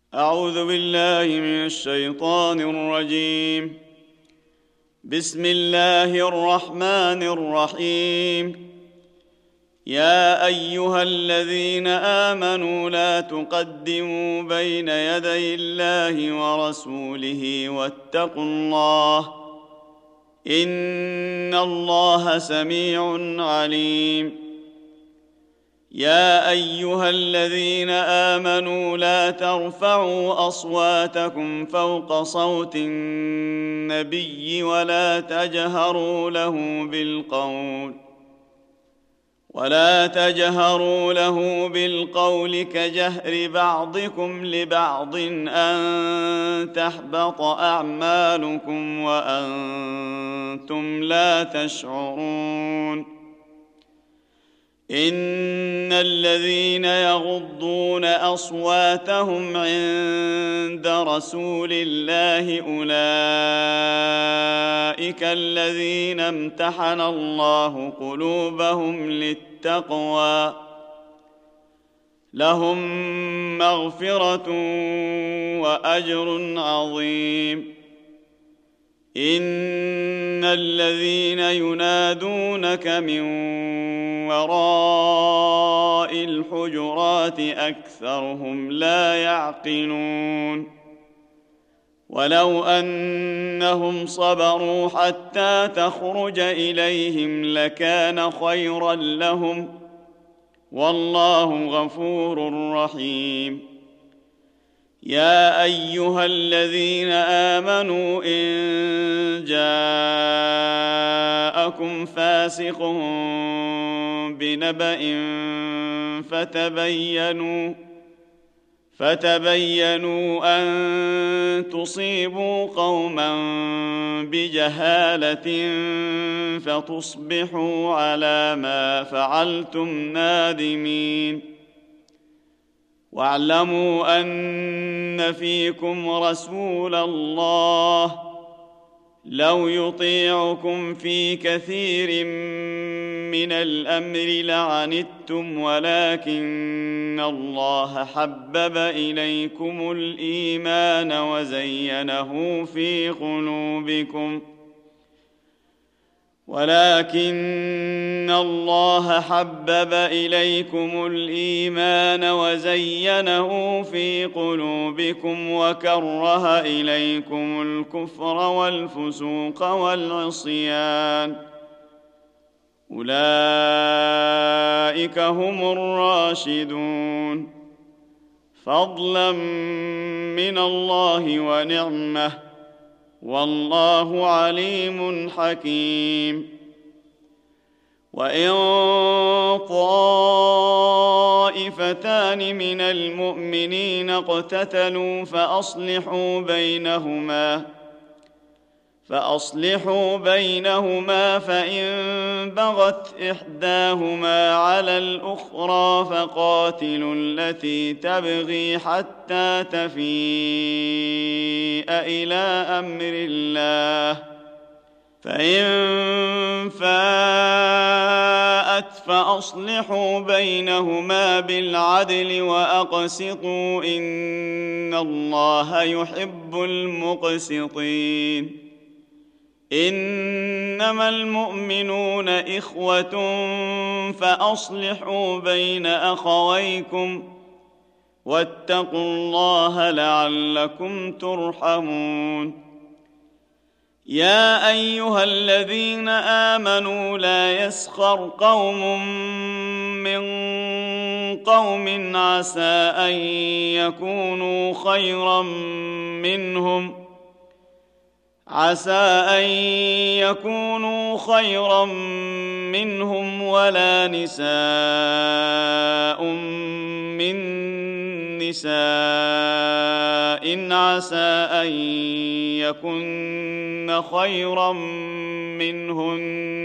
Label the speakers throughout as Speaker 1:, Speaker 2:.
Speaker 1: أعوذ بالله من الشيطان الرجيم. بسم الله الرحمن الرحيم. يا أيها الذين آمنوا لا تقدموا بين يدي الله ورسوله واتقوا الله إن الله سميع عليم. يا أيها الذين آمنوا لا ترفعوا أصواتكم فوق صوت النبي ولا تجهروا له بالقول كجهر بعضكم لبعض أن تحبط أعمالكم وأنتم لا تشعرون. إن الذين يغضون أصواتهم عند رسول الله أولئك الذين امتحن الله قلوبهم للتقوى لهم مغفرة وأجر عظيم. إن الذين ينادونك من وراء الحجرات أكثرهم لا يعقلون. ولو أنهم صبروا حتى تخرج إليهم لكان خيرا لهم والله غفور رحيم. يا أيها الذين آمنوا إن جاءكم فاسق بنبأ فتبينوا أن تصيبوا قوما بجهالة فتصبحوا على ما فعلتم نادمين. واعلموا أن فيكم رسول الله لو يطيعكم في كثير من الأمر لعنتم ولكن الله حبب إليكم الإيمان وزينه في قلوبكم وكره إليكم الكفر والفسوق والعصيان أولئك هم الراشدون فضلا من الله ونعمة والله عليم حكيم. وإن طائفتان من المؤمنين اقتتلوا فأصلحوا بينهما فإن بغت إحداهما على الأخرى فقاتلوا التي تبغي حتى تفيء إلى أمر الله فإن فاءت فأصلحوا بينهما بالعدل وأقسطوا إن الله يحب المقسطين. إنما المؤمنون إخوة فأصلحوا بين أخويكم واتقوا الله لعلكم ترحمون. يا أيها الذين آمنوا لا يسخر قوم من قوم عسى أن يكونوا خيرا منهم ولا نساء من نساء عسى أن يكن خيرا منهن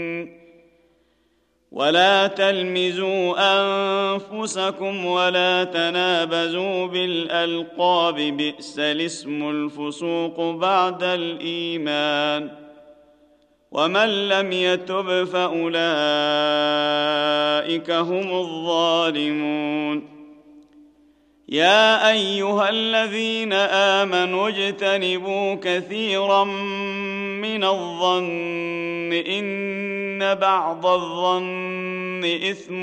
Speaker 1: ولا تلمزوا أنفسكم ولا تنابزوا بالألقاب بئس الاسم الفسوق بعد الإيمان ومن لم يتب فأولئك هم الظالمون. يا أيها الذين آمنوا اجتنبوا كثيرا من الظن إن بعض الظن إثم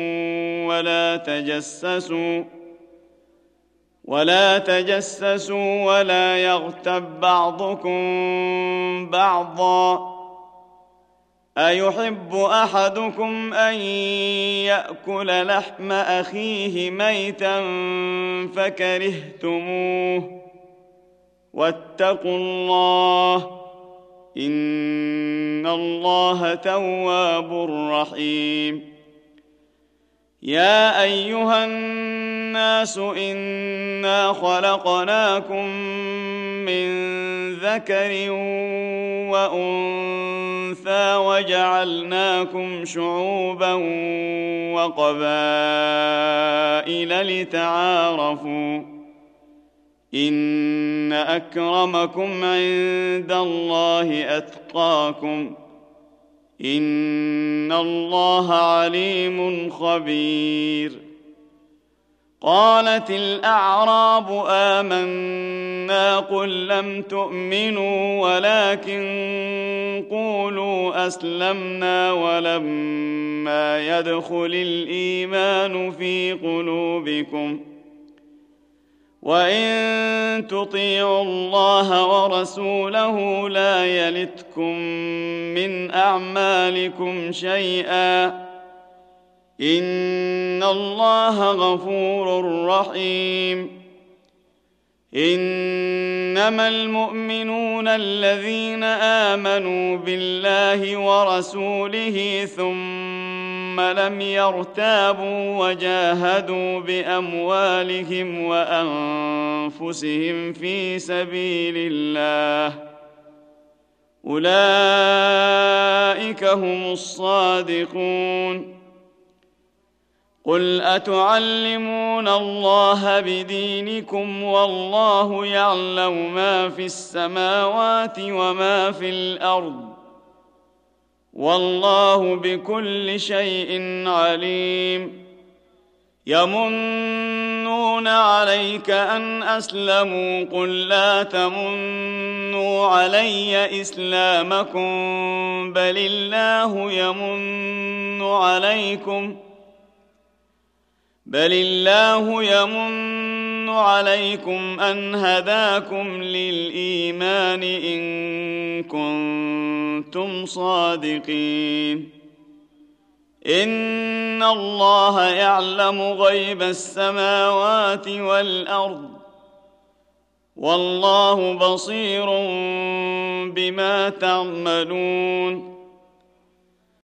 Speaker 1: ولا تجسسوا ولا يغتب بعضكم بعضا أيحب أحدكم أن يأكل لحم أخيه ميتا فكرهتموه واتقوا الله إن الله تواب رحيم يا أيها الناس إنا خلقناكم من ذكر وأنثى وجعلناكم شعوبا وقبائل لتعارفوا إن أكرمكم عند الله أتقاكم إن الله عليم خبير قالت الأعراب آمنا قل لم تؤمنوا ولكن قولوا أسلمنا ولما يدخل الإيمان في قلوبكم وإن تطيعوا الله ورسوله لا يلتكم من أعمالكم شيئا إن الله غفور رحيم إنما المؤمنون الذين آمنوا بالله ورسوله ثم لم يرتابوا وجاهدوا بأموالهم وأنفسهم في سبيل الله أولئك هم الصادقون قل أتعلمون الله بدينكم والله يعلم ما في السماوات وما في الأرض والله بكل شيء عليم يمنون عليك أن أسلموا قل لا تمنوا علي إسلامكم بل الله يمن عليكم أن هداكم للإيمان إن كنتم صادقين إن الله يعلم غيب السماوات والأرض والله بصير بما تعملون